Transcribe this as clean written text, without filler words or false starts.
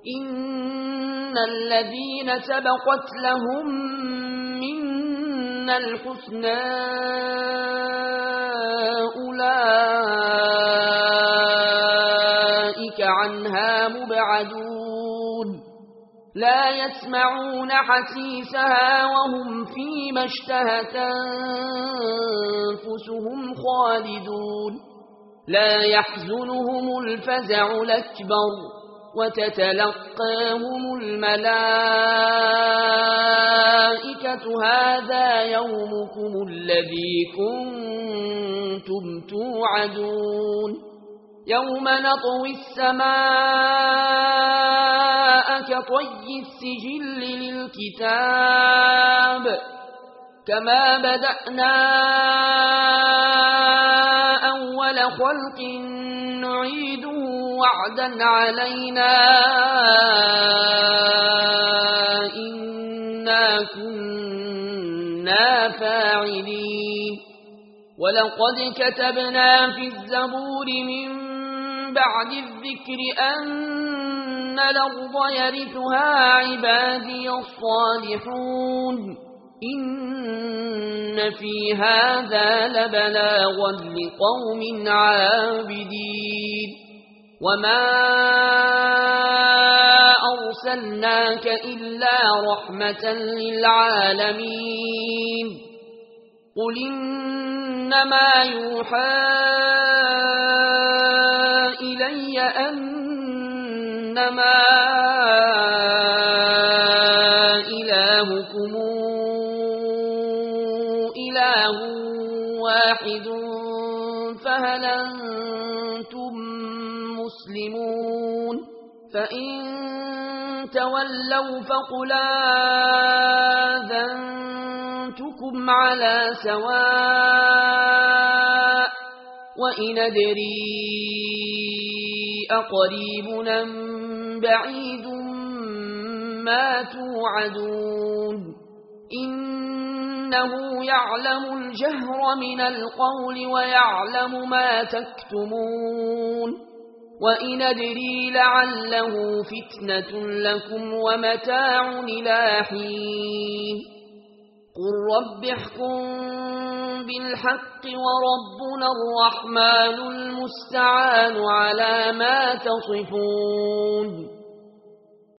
إن الذين سبقت لهم منا الحسنى أولئك عنها مبعدون لا يسمعون حسيسها وهم فيما اشتهت أنفسهم خالدون لا يحزنهم الفزع الأكبر وتتلقاهم الملائكة هذا يومكم الذي كنتم توعدون يوم نطوي السماء كطي السجل للكتاب كما بدأنا أول خلق نعيده وعدا علينا إنا كنا فاعلين ولقد كتبنا في الزبور من بعد الذكر أن الأرض يرثها عبادي الصالحون إن في هذا لبلاغا لقوم عابدين وما أرسلناك إلا رحمة للعالمين قل إنما يوحى إلي أنما إلهكم إله واحد فهل أنتم مسلمون فإن تولوا فقل آذنتكم على سواء وإن أدري أقريب أم بعيد ما توعدون إنه يعلم الجهر من القول ويعلم ما تكتمون وإن أدري لعله فتنة لكم ومتاع إلى حين قل رب احكم بالحق وربنا الرحمن المستعان على ما تصفون